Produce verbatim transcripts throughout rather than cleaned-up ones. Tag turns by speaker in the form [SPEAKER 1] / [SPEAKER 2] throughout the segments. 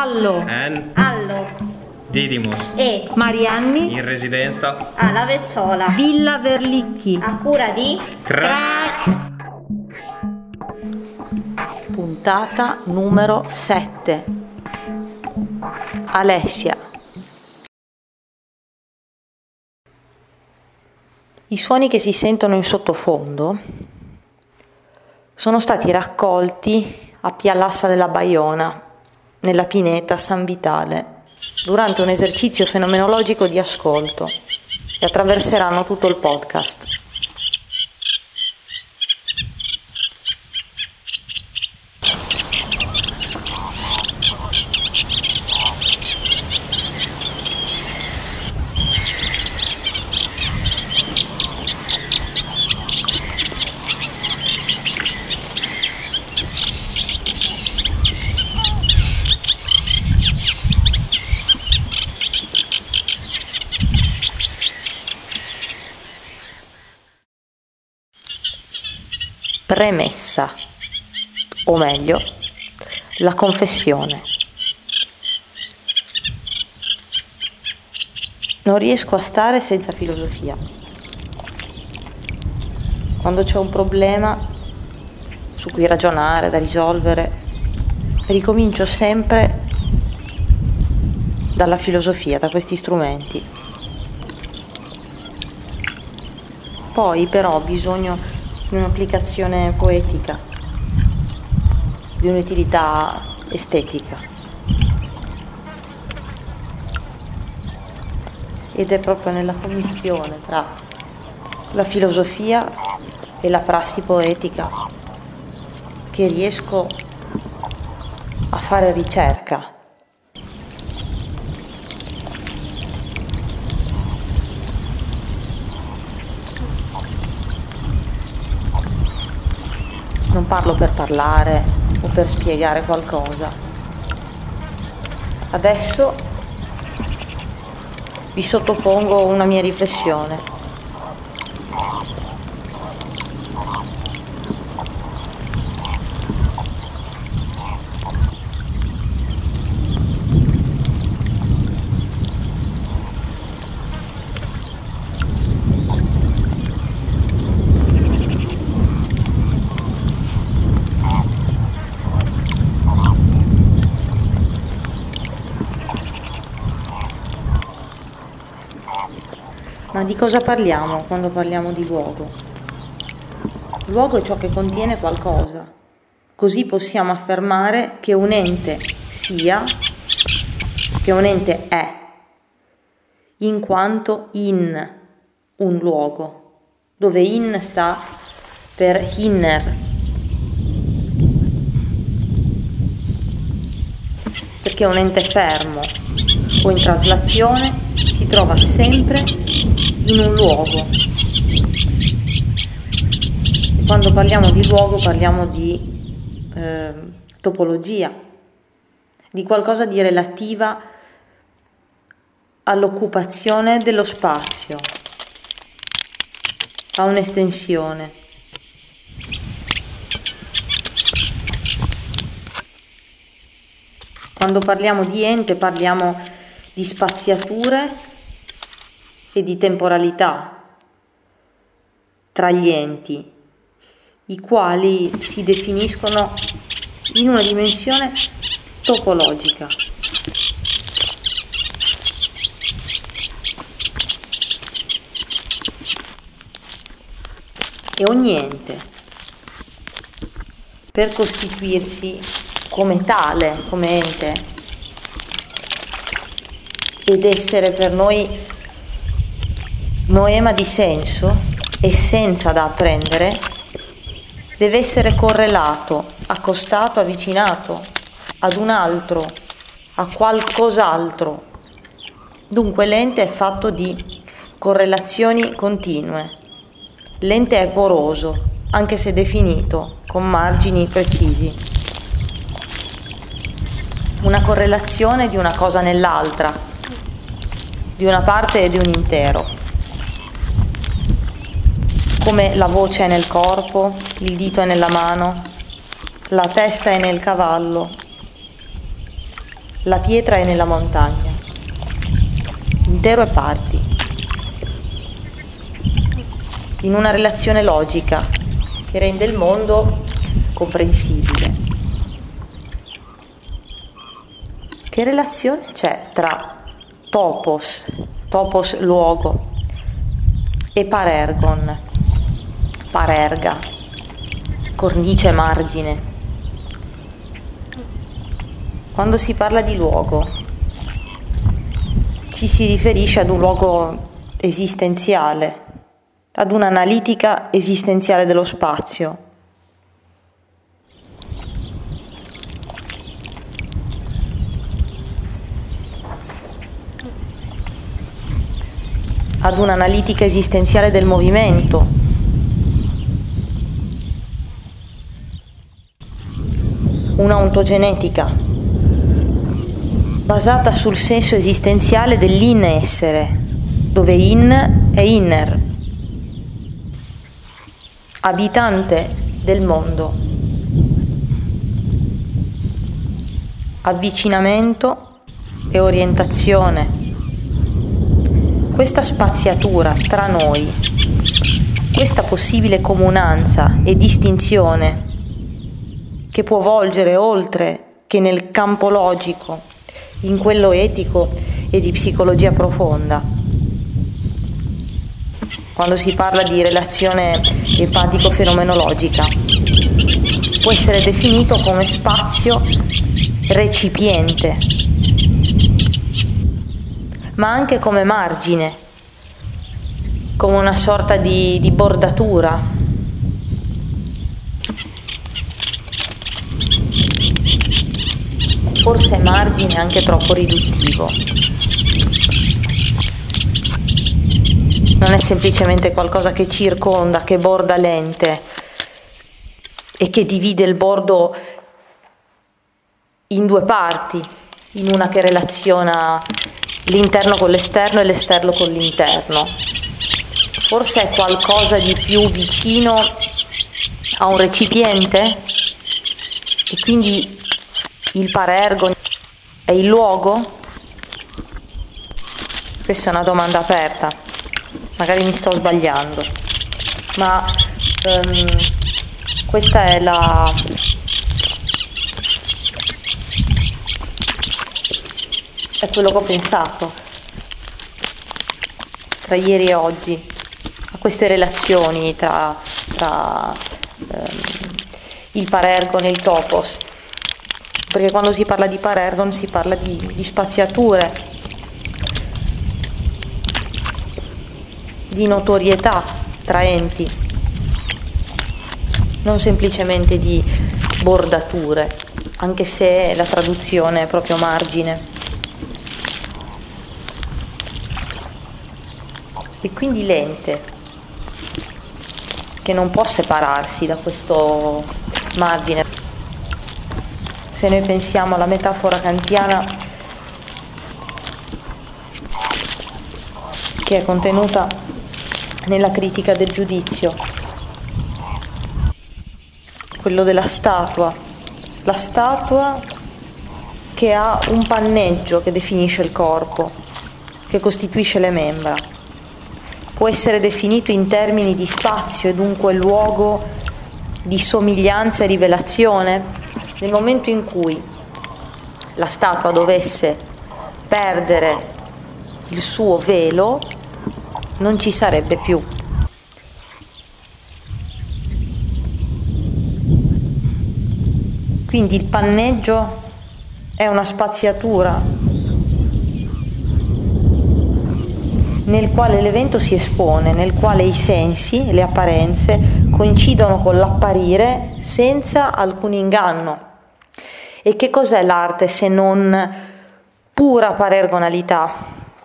[SPEAKER 1] Allo,
[SPEAKER 2] En,
[SPEAKER 3] Allo,
[SPEAKER 2] Didymus,
[SPEAKER 3] E,
[SPEAKER 1] Marianni,
[SPEAKER 2] in residenza,
[SPEAKER 3] alla Vezzola,
[SPEAKER 1] Villa Verlicchi.
[SPEAKER 3] a cura di
[SPEAKER 2] Crack.
[SPEAKER 4] Puntata numero sette. Alessia. I suoni che si sentono in sottofondo sono stati raccolti a Pialassa della Baiona, nella pineta San Vitale, durante un esercizio fenomenologico di ascolto, e attraverseranno tutto il podcast. Premessa, o meglio, la confessione. Non riesco a stare senza filosofia. Quando c'è un problema su cui ragionare, da risolvere, ricomincio sempre dalla filosofia, da questi strumenti. Poi però ho bisogno di un'applicazione poetica, di un'utilità estetica. Ed è proprio nella commistione tra la filosofia e la prassi poetica che riesco a fare ricerca. Non parlo per parlare o per spiegare qualcosa. Adesso vi sottopongo una mia riflessione. Ma di cosa parliamo quando parliamo di luogo? Luogo è ciò che contiene qualcosa. Così possiamo affermare che un ente sia, che un ente è, in quanto in un luogo, dove in sta per inner. Perché un ente fermo o in traslazione si trova sempre in un luogo. E quando parliamo di luogo parliamo di eh, topologia, di qualcosa di relativa all'occupazione dello spazio, a un'estensione. Quando parliamo di ente parliamo di spaziature e di temporalità tra gli enti, i quali si definiscono in una dimensione topologica. E ogni ente, per costituirsi come tale, come ente, ed essere per noi noema di senso, essenza da apprendere, deve essere correlato, accostato, avvicinato ad un altro, a qualcos'altro. Dunque l'ente è fatto di correlazioni continue. L'ente è poroso, anche se definito, con margini precisi. Una correlazione di una cosa nell'altra, di una parte e di un intero. Come la voce è nel corpo, il dito è nella mano, la testa è nel cavallo, La pietra è nella montagna, intero e parti, in una relazione logica che rende il mondo comprensibile. Che relazione c'è tra topos, topos luogo, e parergon, parerga, cornice margine? Quando si parla di luogo, ci si riferisce ad un luogo esistenziale, ad un'analitica esistenziale dello spazio. Ad un'analitica esistenziale del movimento. Una ontogenetica basata sul senso esistenziale dell'in-essere, dove in è inner, abitante del mondo, avvicinamento e orientazione. Questa spaziatura tra noi, questa possibile comunanza e distinzione che può volgere oltre che nel campo logico, in quello etico e di psicologia profonda. Quando si parla di relazione empatico-fenomenologica, può essere definito come spazio recipiente, ma anche come margine, come una sorta di, di bordatura. Forse margine anche troppo riduttivo. Non è semplicemente qualcosa che circonda, che borda l'ente e che divide il bordo in due parti, in una che relaziona l'interno con l'esterno e l'esterno con l'interno. Forse è qualcosa di più vicino a un recipiente e quindi il parergon è il luogo? Questa è una domanda aperta, magari mi sto sbagliando, ma um, questa è la è quello che ho pensato tra ieri e oggi, a queste relazioni tra, tra um, il parergon e il topos. Perché quando si parla di parergon si parla di, di spaziature, di notorietà tra enti, non semplicemente di bordature, anche se la traduzione è proprio margine. E quindi l'ente, che non può separarsi da questo margine. Se noi pensiamo alla metafora kantiana che è contenuta nella critica del giudizio, quello della statua, la statua che ha un panneggio che definisce il corpo, che costituisce le membra, può essere definito in termini di spazio e dunque luogo di somiglianza e rivelazione. Nel momento in cui la statua dovesse perdere il suo velo, non ci sarebbe più. Quindi il panneggio è una spaziatura nel quale l'evento si espone, nel quale i sensi, le apparenze coincidono con l'apparire senza alcun inganno. E che cos'è l'arte se non pura parergonalità?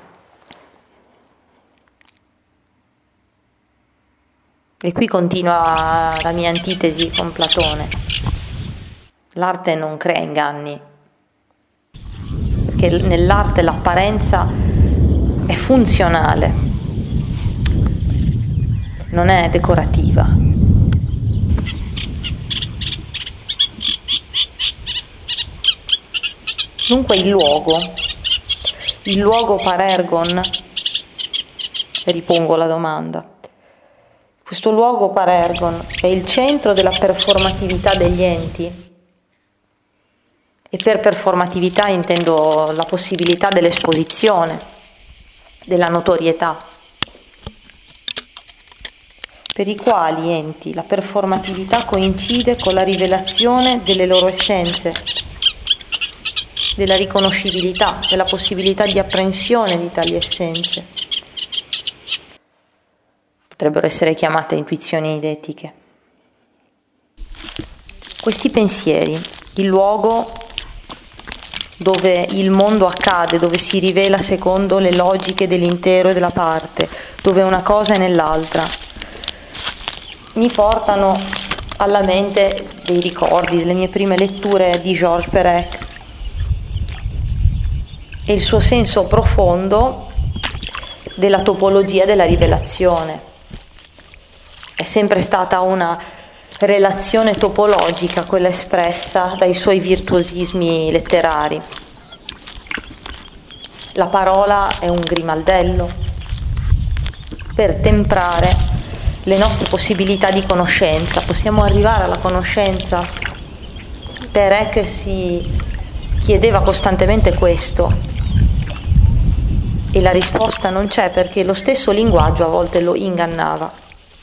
[SPEAKER 4] E qui continua la mia antitesi con Platone. L'arte non crea inganni, perché nell'arte l'apparenza è funzionale, non è decorativa. Dunque il luogo, il luogo parergon, ripongo la domanda. Questo luogo parergon è il centro della performatività degli enti, e per performatività intendo la possibilità dell'esposizione, della notorietà, per i quali enti la performatività coincide con la rivelazione delle loro essenze, della riconoscibilità, della possibilità di apprensione di tali essenze. Potrebbero essere chiamate intuizioni eidetiche. Questi pensieri, il luogo dove il mondo accade, dove si rivela secondo le logiche dell'intero e della parte, dove una cosa è nell'altra, mi portano alla mente dei ricordi delle mie prime letture di Georges Perec e il suo senso profondo della topologia della rivelazione. È sempre stata una relazione topologica quella espressa dai suoi virtuosismi letterari. La parola è un grimaldello per temprare le nostre possibilità di conoscenza. Possiamo arrivare alla conoscenza? Perec si chiedeva costantemente questo e la risposta non c'è, perché lo stesso linguaggio a volte lo ingannava.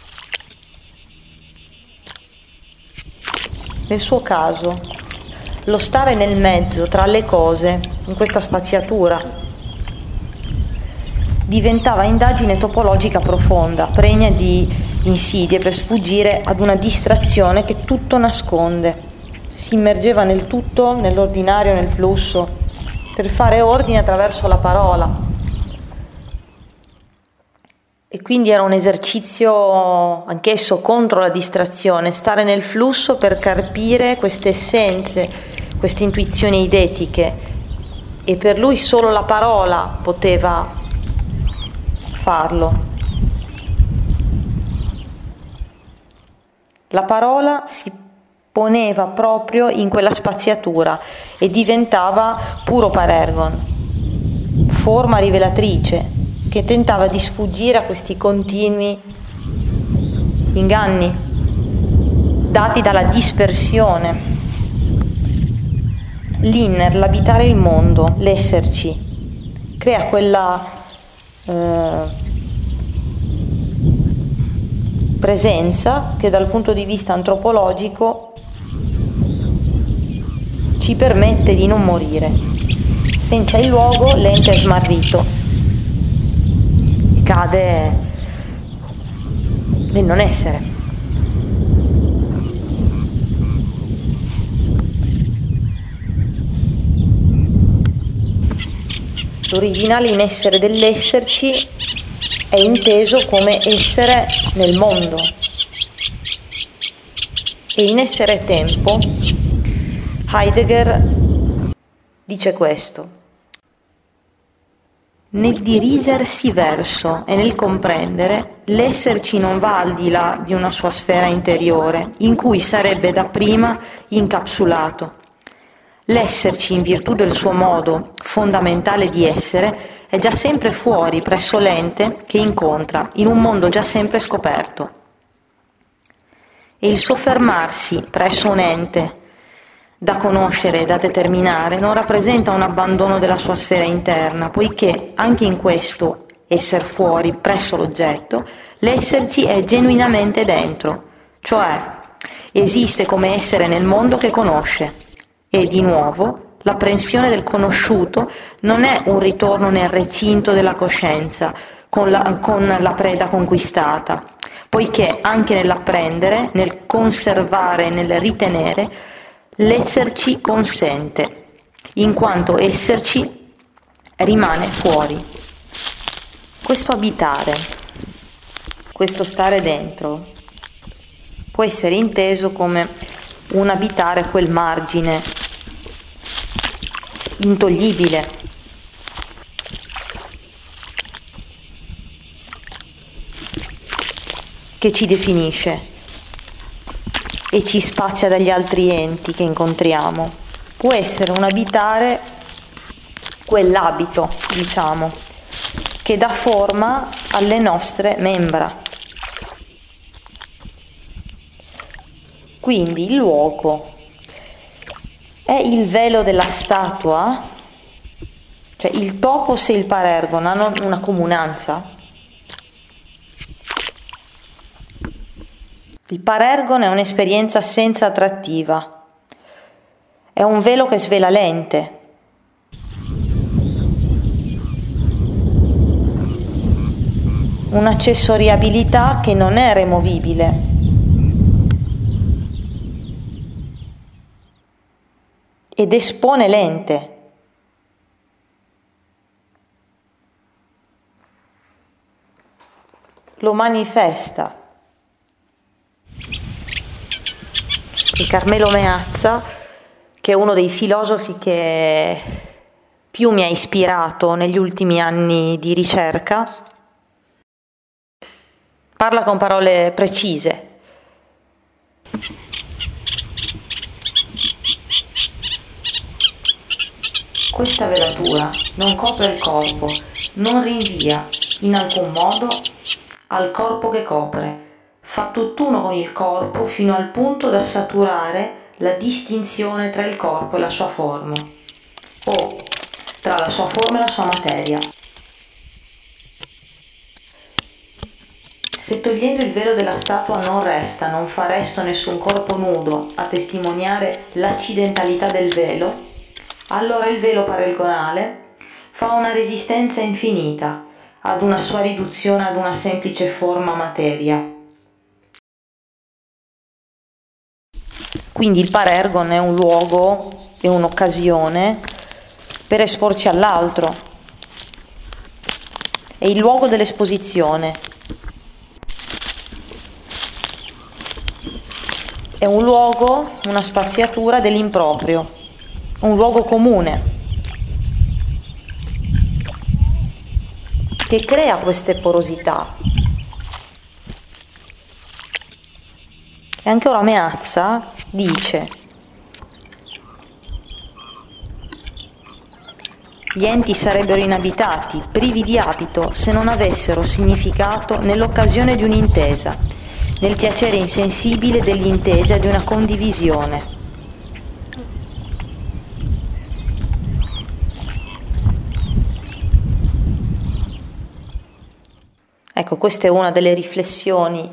[SPEAKER 4] Nel suo caso, lo stare nel mezzo tra le cose, in questa spaziatura, diventava indagine topologica profonda, pregna di insidie per sfuggire ad una distrazione che tutto nasconde. Si immergeva nel tutto, nell'ordinario, nel flusso, per fare ordine attraverso la parola. E quindi era un esercizio anch'esso contro la distrazione, stare nel flusso per carpire queste essenze, queste intuizioni eidetiche, e per lui solo la parola poteva farlo. La parola si poneva proprio in quella spaziatura e diventava puro parergon, forma rivelatrice, che tentava di sfuggire a questi continui inganni dati dalla dispersione. L'inner, l'abitare il mondo, l'esserci, crea quella eh, presenza che dal punto di vista antropologico ci permette di non morire. Senza il luogo l'ente è smarrito, cade nel non essere. L'originale in essere dell'esserci è inteso come essere nel mondo, e in essere tempo Heidegger dice questo: nel dirigersi verso e nel comprendere, l'esserci non va al di là di una sua sfera interiore, in cui sarebbe dapprima incapsulato. L'esserci, in virtù del suo modo fondamentale di essere, è già sempre fuori, presso l'ente che incontra, in un mondo già sempre scoperto. E il soffermarsi presso un ente da conoscere e da determinare non rappresenta un abbandono della sua sfera interna, poiché anche in questo esser fuori presso l'oggetto, l'esserci è genuinamente dentro, cioè esiste come essere nel mondo che conosce. E di nuovo l'apprensione del conosciuto non è un ritorno nel recinto della coscienza con la, con la preda conquistata, poiché anche nell'apprendere, nel conservare e nel ritenere, l'esserci consente, in quanto esserci rimane fuori. Questo abitare, questo stare dentro, può essere inteso come un abitare quel margine intoglibile, che ci definisce e ci spazia dagli altri enti che incontriamo. Può essere un abitare quell'abito, diciamo, che dà forma alle nostre membra. Quindi il luogo è il velo della statua, cioè il topos e il parergon hanno una comunanza. Il parergon è un'esperienza senza attrattiva, è un velo che svela l'ente. Un'accessoriabilità che non è removibile. Ed espone l'ente. Lo manifesta. Il Carmelo Meazza, che è uno dei filosofi che più mi ha ispirato negli ultimi anni di ricerca, parla con parole precise. Questa velatura non copre il corpo, non rinvia in alcun modo al corpo che copre, fa tutt'uno con il corpo fino al punto da saturare la distinzione tra il corpo e la sua forma, o tra la sua forma e la sua materia. Se togliendo il velo della statua non resta, non fa resto nessun corpo nudo a testimoniare l'accidentalità del velo, allora il velo parergonale fa una resistenza infinita ad una sua riduzione ad una semplice forma materia. Quindi il parergon è un luogo e un'occasione per esporci all'altro. È il luogo dell'esposizione. È un luogo, una spaziatura dell'improprio, un luogo comune che crea queste porosità. E anche ora Meazza dice: gli enti sarebbero inabitati, privi di abito, se non avessero significato nell'occasione di un'intesa, nel piacere insensibile dell'intesa e di una condivisione. Ecco, questa è una delle riflessioni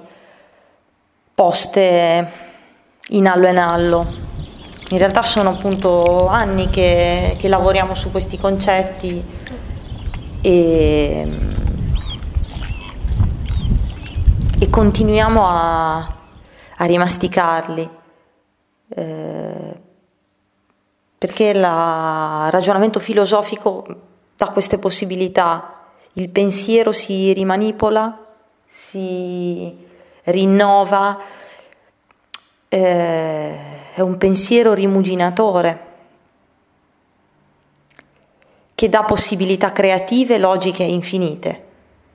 [SPEAKER 4] poste in allo e nallo. In realtà sono appunto anni che, che lavoriamo su questi concetti e, e continuiamo a, a rimasticarli, eh, perché il ragionamento filosofico dà queste possibilità. Il pensiero si rimanipola, si rinnova, eh, è un pensiero rimuginatore che dà possibilità creative, logiche infinite.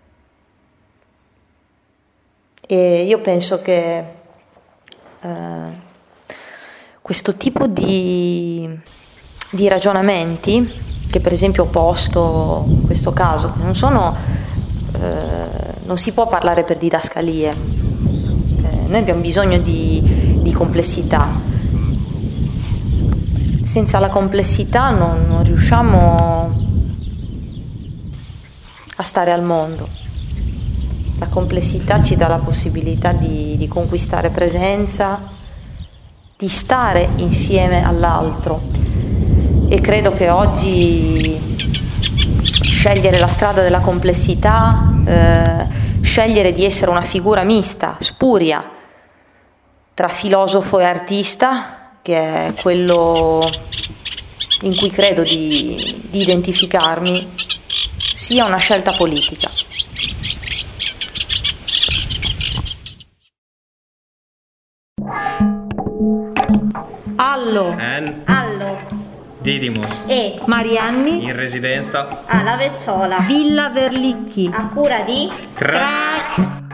[SPEAKER 4] E io penso che eh, questo tipo di, di ragionamenti, che per esempio ho posto in questo caso, non sono, eh, non si può parlare per didascalie, eh, noi abbiamo bisogno di, di complessità. Senza la complessità non, non riusciamo a stare al mondo. La complessità ci dà la possibilità di, di conquistare presenza, di stare insieme all'altro. E credo che oggi scegliere la strada della complessità, eh, scegliere di essere una figura mista, spuria, tra filosofo e artista, che è quello in cui credo di, di identificarmi, sia una scelta politica.
[SPEAKER 1] Allo,
[SPEAKER 2] En,
[SPEAKER 3] Allo,
[SPEAKER 2] Didymos,
[SPEAKER 3] e
[SPEAKER 1] Marianni,
[SPEAKER 2] in residenza
[SPEAKER 3] alla Vezzola,
[SPEAKER 1] Villa Verlicchi.
[SPEAKER 3] a cura di
[SPEAKER 2] Crack.